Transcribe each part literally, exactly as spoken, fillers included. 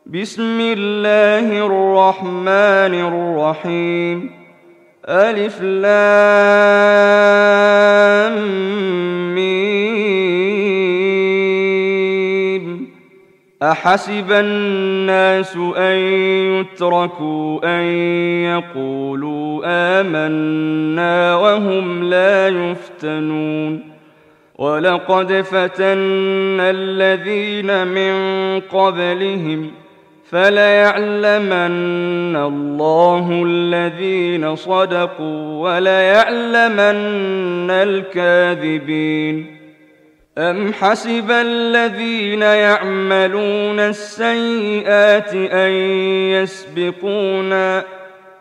بسم الله الرحمن الرحيم. ألف لام ميم. أحسب الناس أن يتركوا أن يقولوا آمنا وهم لا يفتنون. ولقد فتنا الذين من قبلهم فليعلمن الله الذين صدقوا وليعلمن الكاذبين. أم حسب الذين يعملون السيئات أن يسبقونا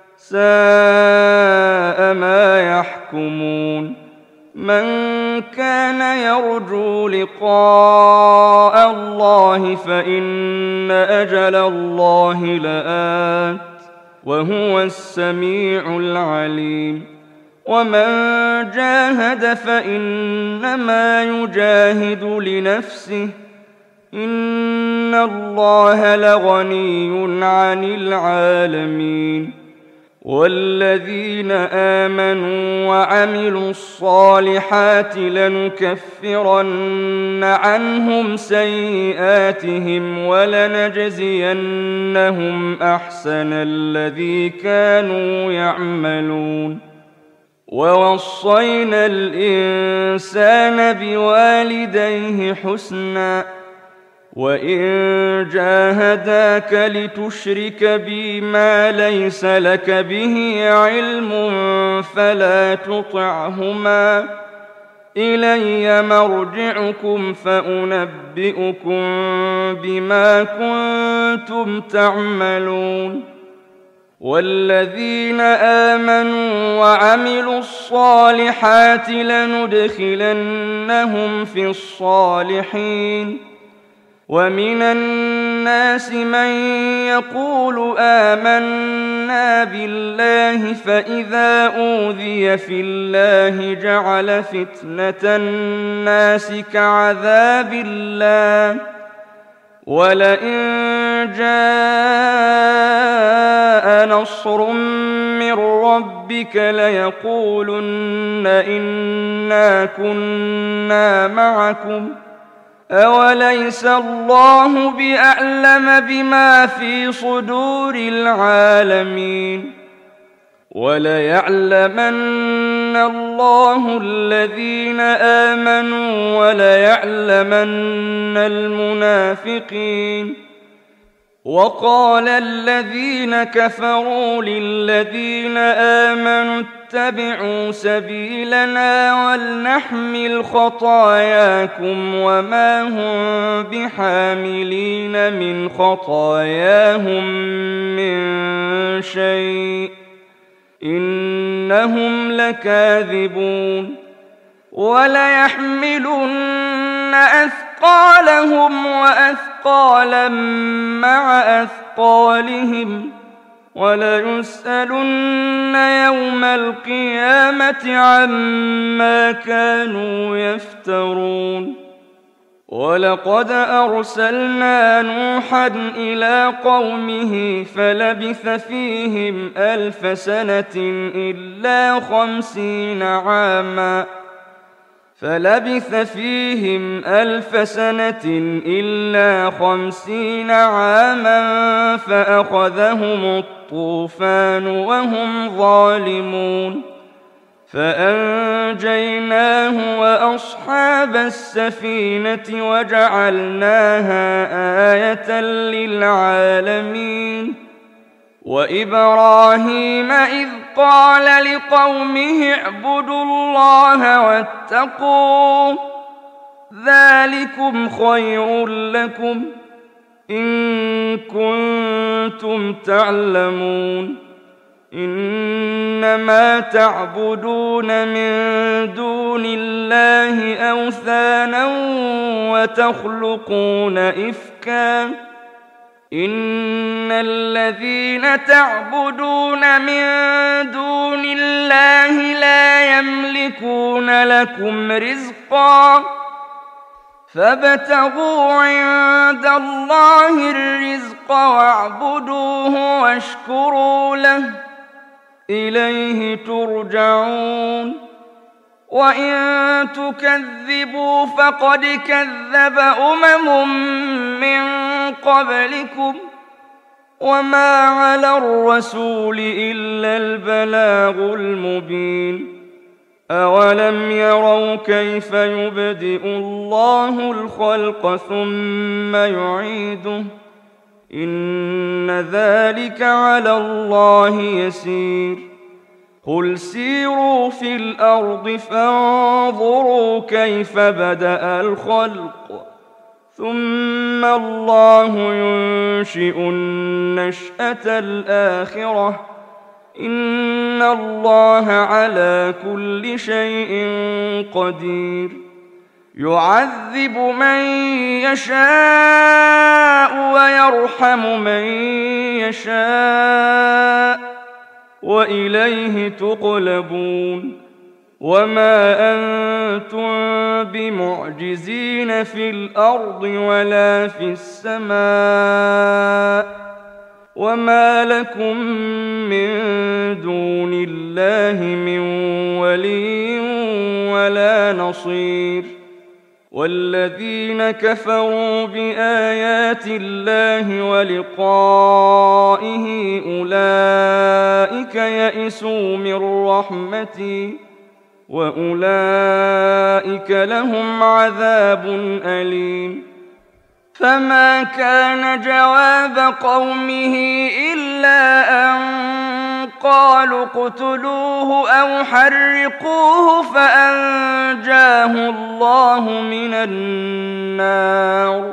ساء ما يحكمون. من كان يرجو لقاء الله فإن أجل الله لآت وهو السميع العليم. ومن جاهد فإنما يجاهد لنفسه إن الله لغني عن العالمين. والذين آمنوا وعملوا الصالحات لنكفرن عنهم سيئاتهم ولنجزينهم أحسن الذي كانوا يعملون. ووصينا الإنسان بوالديه حسنا وإن جاهداك لتشرك بي ما ليس لك به علم فلا تطعهما إلي مرجعكم فأنبئكم بما كنتم تعملون. والذين آمنوا وعملوا الصالحات لندخلنهم في الصالحين. ومن الناس من يقول آمنا بالله فإذا أوذي في الله جعل فتنة الناس كعذاب الله ولئن جاء نصر من ربك ليقولن إنا كنا معكم أوليس الله بأعلم بما في صدور العالمين. وليعلمن الله الذين آمنوا وليعلمن المنافقين. وقال الذين كفروا للذين آمنوا اتبعوا سبيلنا ولنحمل خطاياكم وما هم بحاملين من خطاياهم من شيء إنهم لكاذبون. وليحملن أثقالهم وأثقالا مع أثقالهم وليسألن يوم القيامة عما كانوا يفترون. ولقد أرسلنا نوحا إلى قومه فلبث فيهم ألف سنة إلا خمسين عاما فلبث فيهم ألف سنة إلا خمسين عاما فأخذهم الطوفان وهم ظالمون. فأنجيناه وأصحاب السفينة وجعلناها آية للعالمين. وإبراهيم إذ قال لقومه اعبدوا الله واتقوه ذلكم خير لكم إن كنتم تعلمون. إنما تعبدون من دون الله أوثانا وتخلقون إفكا إن الذين تعبدون من دون الله لا يملكون لكم رزقا فابتغوا عند الله الرزق الرزق واعبدوه واشكروا له إليه ترجعون وإن تكذبوا فقد كذب أمم من قبلكم وما على الرسول إلا البلاغ المبين أولم يروا كيف يبدئ الله الخلق ثم يعيده إن ذلك على الله يسير قل سيروا في الأرض فانظروا كيف بدأ الخلق ثم الله ينشئ النشأة الآخرة إن الله على كل شيء قدير يعذب من يشاء ويرحم من يشاء وإليه تقلبون وما أنتم بمعجزين في الأرض ولا في السماء وما لكم من دون الله من ولي ولا نصير والذين كفروا بآيات الله ولقائه أولئك يئسوا من رحمتي وأولئك لهم عذاب أليم فما كان جواب قومه إلا أن قالوا اقتلوه أو حرقوه فأنجاه الله من النار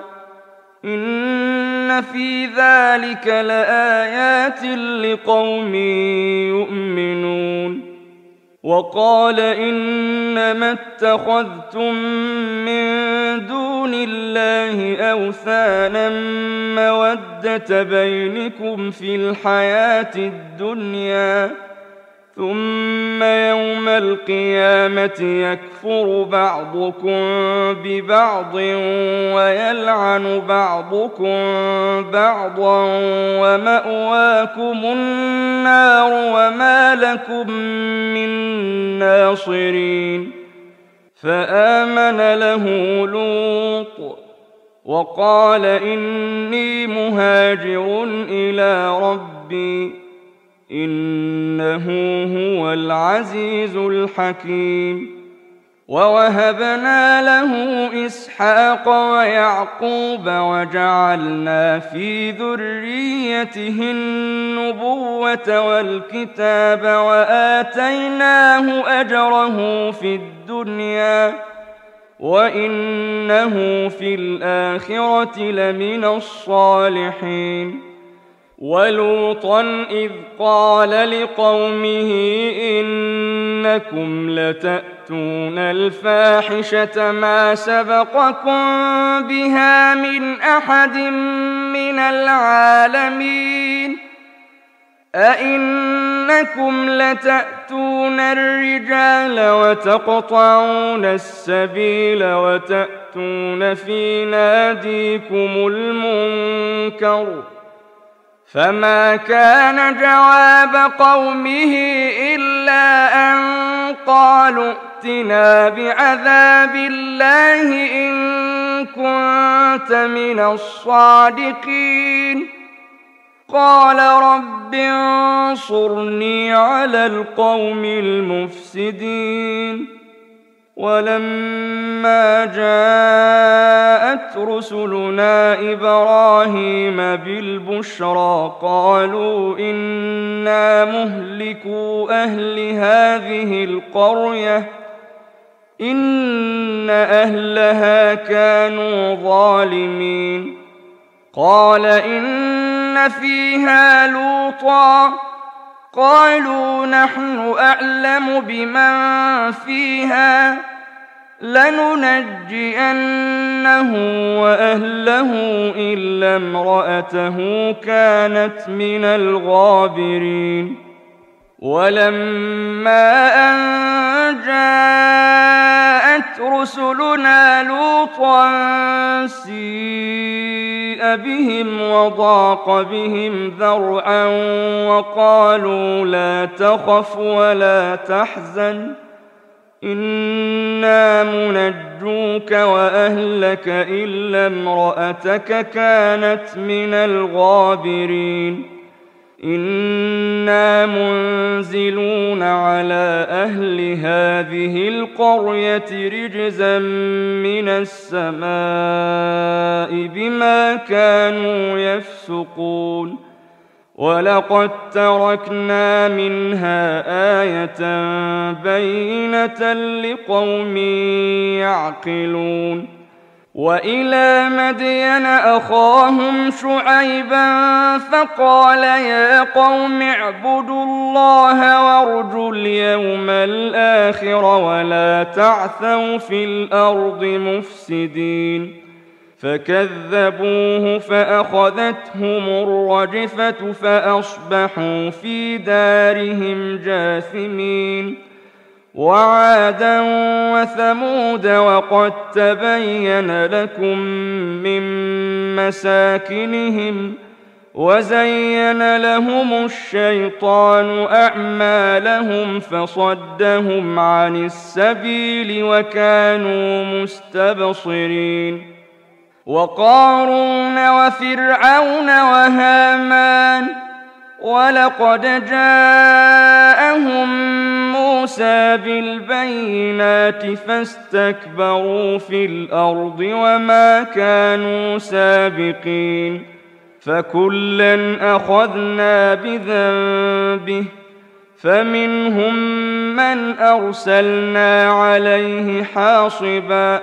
إن في ذلك لآيات لقوم يؤمنون وقال إنما اتخذتم من دون الله أوثانا مودة بينكم في الحياة الدنيا ثم يوم القيامة يكفر بعضكم ببعض ويلعن بعضكم بعضا ومأواكم النار وما لكم من ناصرين فآمن له لوط وقال إني مهاجر إلى ربي إنه هو العزيز الحكيم ووهبنا له إسحاق ويعقوب وجعلنا في ذريته النبوة والكتاب وآتيناه أجره في الدنيا وإنه في الآخرة لمن الصالحين ولوطا إذ قال لقومه إنكم لتأتون الفاحشة ما سبقكم بها من أحد من العالمين أئنكم لتأتون الرجال وتقطعون السبيل وتأتون في ناديكم المنكر فما كان جواب قومه إلا أن قالوا ائتنا بعذاب الله إن كنت من الصادقين قال رب انصرني على القوم المفسدين ولما جاءت رسلنا إبراهيم بالبشرى قالوا إنا مهلكوا أهل هذه القرية إن أهلها كانوا ظالمين قال إن فيها لوطا قالوا نحن أعلم بمن فيها لننجينه وأهله إلا امرأته كانت من الغابرين ولما أن جاءت رسلنا لوطا سيء سيء بهم وضاق بهم ذرعا وقالوا لا تخف ولا تحزن إنا منجوك وأهلك إلا امرأتك كانت من الغابرين إنا منزلون على أهل هذه القرية رجزا من السماء بما كانوا يفسقون ولقد تركنا منها آية بينة لقوم يعقلون وإلى مدين أخاهم شعيبا فقال يا قوم اعبدوا الله وارجوا اليوم الآخر ولا تعثوا في الأرض مفسدين فكذبوه فأخذتهم الرجفة فأصبحوا في دارهم جاثمين وعادا وثمود وقد تبين لكم من مساكنهم وزين لهم الشيطان أعمالهم فصدهم عن السبيل وكانوا مستبصرين وقارون وفرعون وهامان ولقد جاءهم موسى بالبينات فاستكبروا في الأرض وما كانوا سابقين فكلا أخذنا بذنبه فمنهم من أرسلنا عليه حاصبا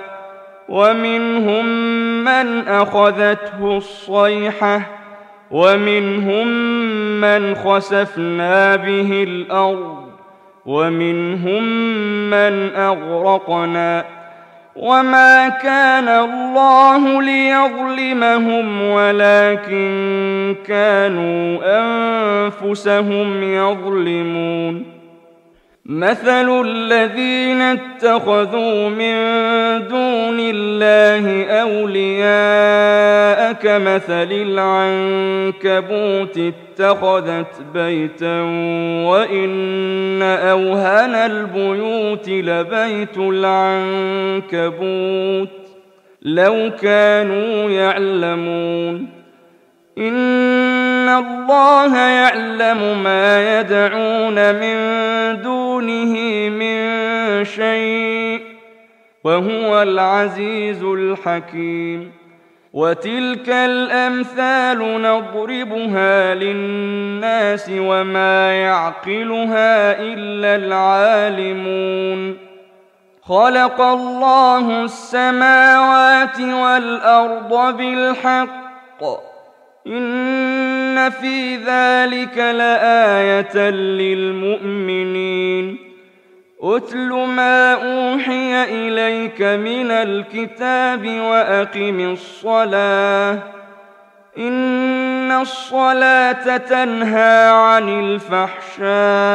ومنهم من أخذته الصيحة ومنهم من خسفنا به الأرض ومنهم من أغرقنا وما كان الله ليظلمهم ولكن كانوا أنفسهم يظلمون مثل الذين اتخذوا من دون الله أولياء كمثل العنكبوت اتخذت بيتا وإن أوهن البيوت لبيت العنكبوت لو كانوا يعلمون إن الله يعلم ما يدعون من دونه من شيء وهو العزيز الحكيم وتلك الأمثال نضربها للناس وما يعقلها إلا العالمون خلق الله السماوات والأرض بالحق إن في ذلك لآية للمؤمنين أتل ما أوحي إليك من الكتاب وأقم الصلاة إن الصلاة تنهى عن الفحشاء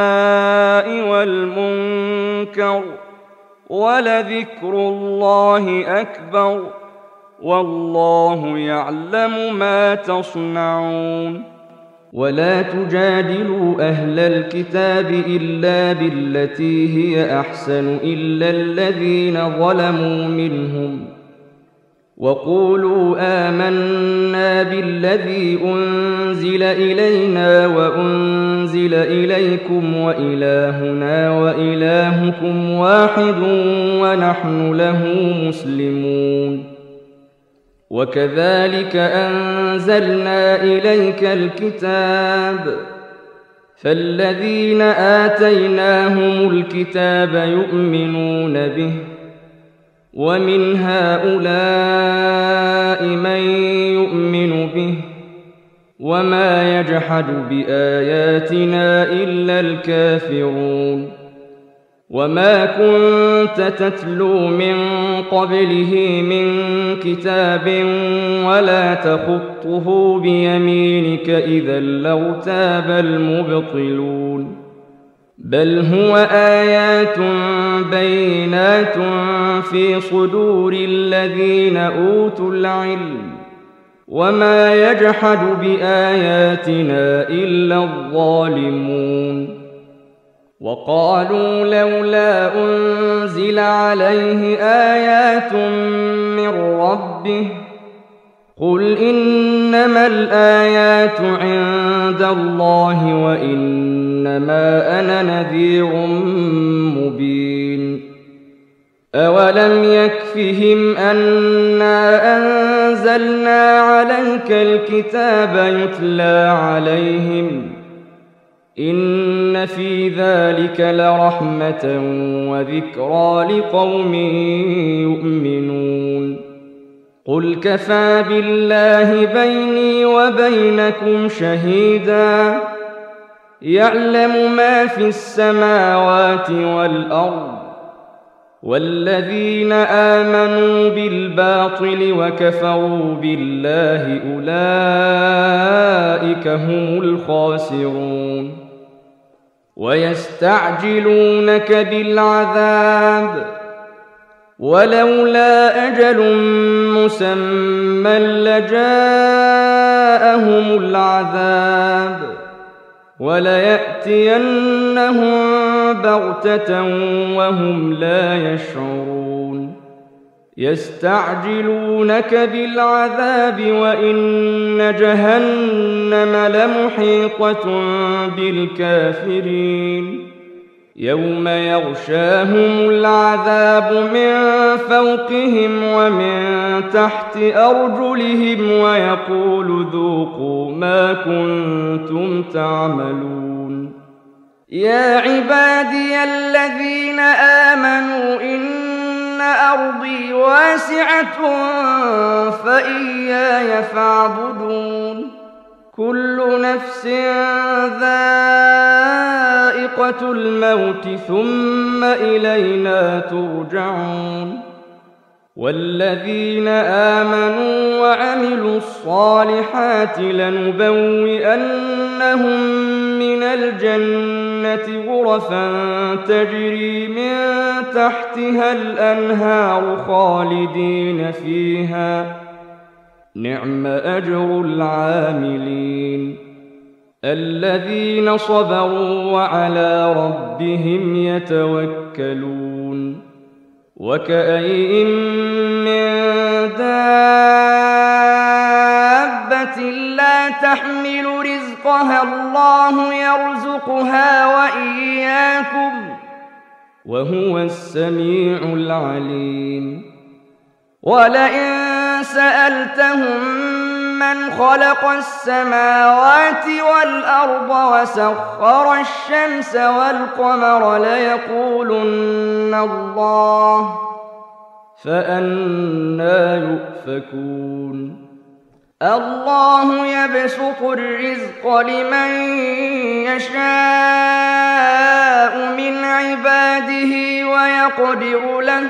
والمنكر ولذكر الله أكبر والله يعلم ما تصنعون ولا تجادلوا أهل الكتاب إلا بالتي هي أحسن إلا الذين ظلموا منهم وقولوا آمنا بالذي أنزل إلينا وأنزل إليكم وإلهنا وإلهكم واحد ونحن له مسلمون وكذلك أنزلنا إليك الكتاب فالذين آتيناهم الكتاب يؤمنون به ومن هؤلاء من يؤمن به وما يجحد بآياتنا إلا الكافرون وما كنت تتلو من قبله من كتاب ولا تخطه بيمينك إذا لارتاب المبطلون بل هو آيات بينات في صدور الذين أوتوا العلم وما يجحد بآياتنا إلا الظالمون وقالوا لولا أنزل عليه آيات من ربه قل إنما الآيات عند الله وإنما أنا نذير مبين أولم يكفهم أنا أنزلنا عليك الكتاب يتلى عليهم إن في ذلك لرحمة وذكرى لقوم يؤمنون قل كفى بالله بيني وبينكم شهيدا يعلم ما في السماوات والأرض والذين آمنوا بالباطل وكفروا بالله أولئك هم الخاسرون ويستعجلونك بالعذاب ولولا أجل مسمى لجاءهم العذاب وليأتينهم بغتة وهم لا يشعرون يستعجلونك بالعذاب وإن جهنم لمحيطة بالكافرين يوم يغشاهم العذاب من فوقهم ومن تحت أرجلهم ويقول ذوقوا ما كنتم تعملون يا عبادي الذين آمنوا إن أرضي واسعة فإياي فاعبدون كل نفس ذائقة الموت ثم إلينا ترجعون والذين آمنوا وعملوا الصالحات لنبوئنهم من الجنة غرفا تجري من تحتها الأنهار خالدين فيها نعم أجر العاملين الذين صبروا وعلى ربهم يتوكلون وكأين من دابة لا تحمل رزقها الله يرزقها وإياكم وهو السميع العليم ولئن سألتهم من خلق السماوات والأرض وسخر الشمس والقمر ليقولن الله فأنى يؤفكون الله يبسط الرزق لمن يشاء من عباده ويقدر له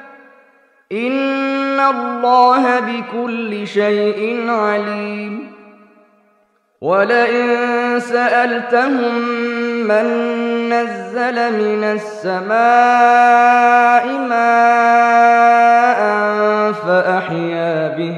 إن الله بكل شيء عليم ولئن سألتهم من نزل من السماء ماء فأحيا به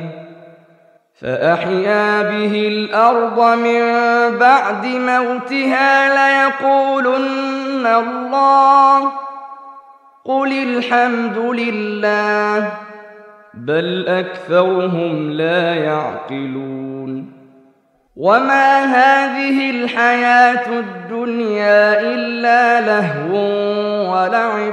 فأحيا به الأرض من بعد موتها ليقولن الله قل الحمد لله بل أكثرهم لا يعقلون وما هذه الحياة الدنيا إلا لهو ولعب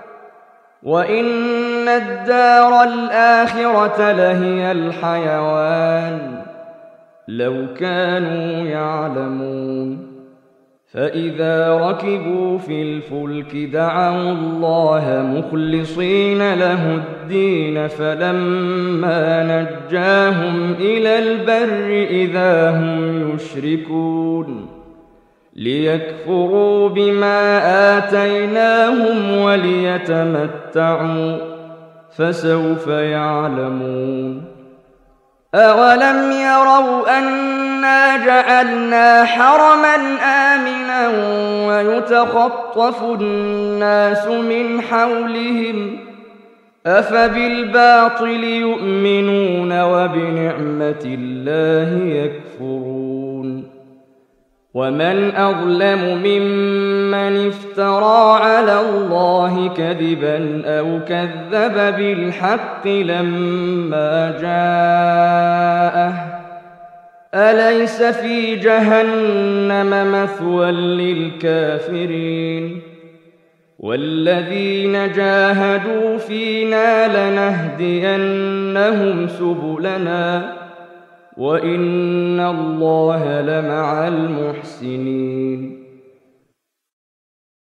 وإن الدار الآخرة لهي الحيوان لو كانوا يعلمون فإذا ركبوا في الفلك دعوا الله مخلصين له الدين فلما نجاهم إلى البر إذا هم يشركون ليكفروا بما آتيناهم وليتمتعوا فسوف يعلمون أولم يروا أنا جعلنا حرما آمنا ويتخطف الناس من حولهم أفبالباطل يؤمنون وبنعمة الله يكفرون ومن أظلم ممن افترى على الله كذبا أو كذب بالحق لما جاءه أليس في جهنم مثوى للكافرين والذين جاهدوا فينا لنهدينهم سبلنا وإن الله لمع المحسنين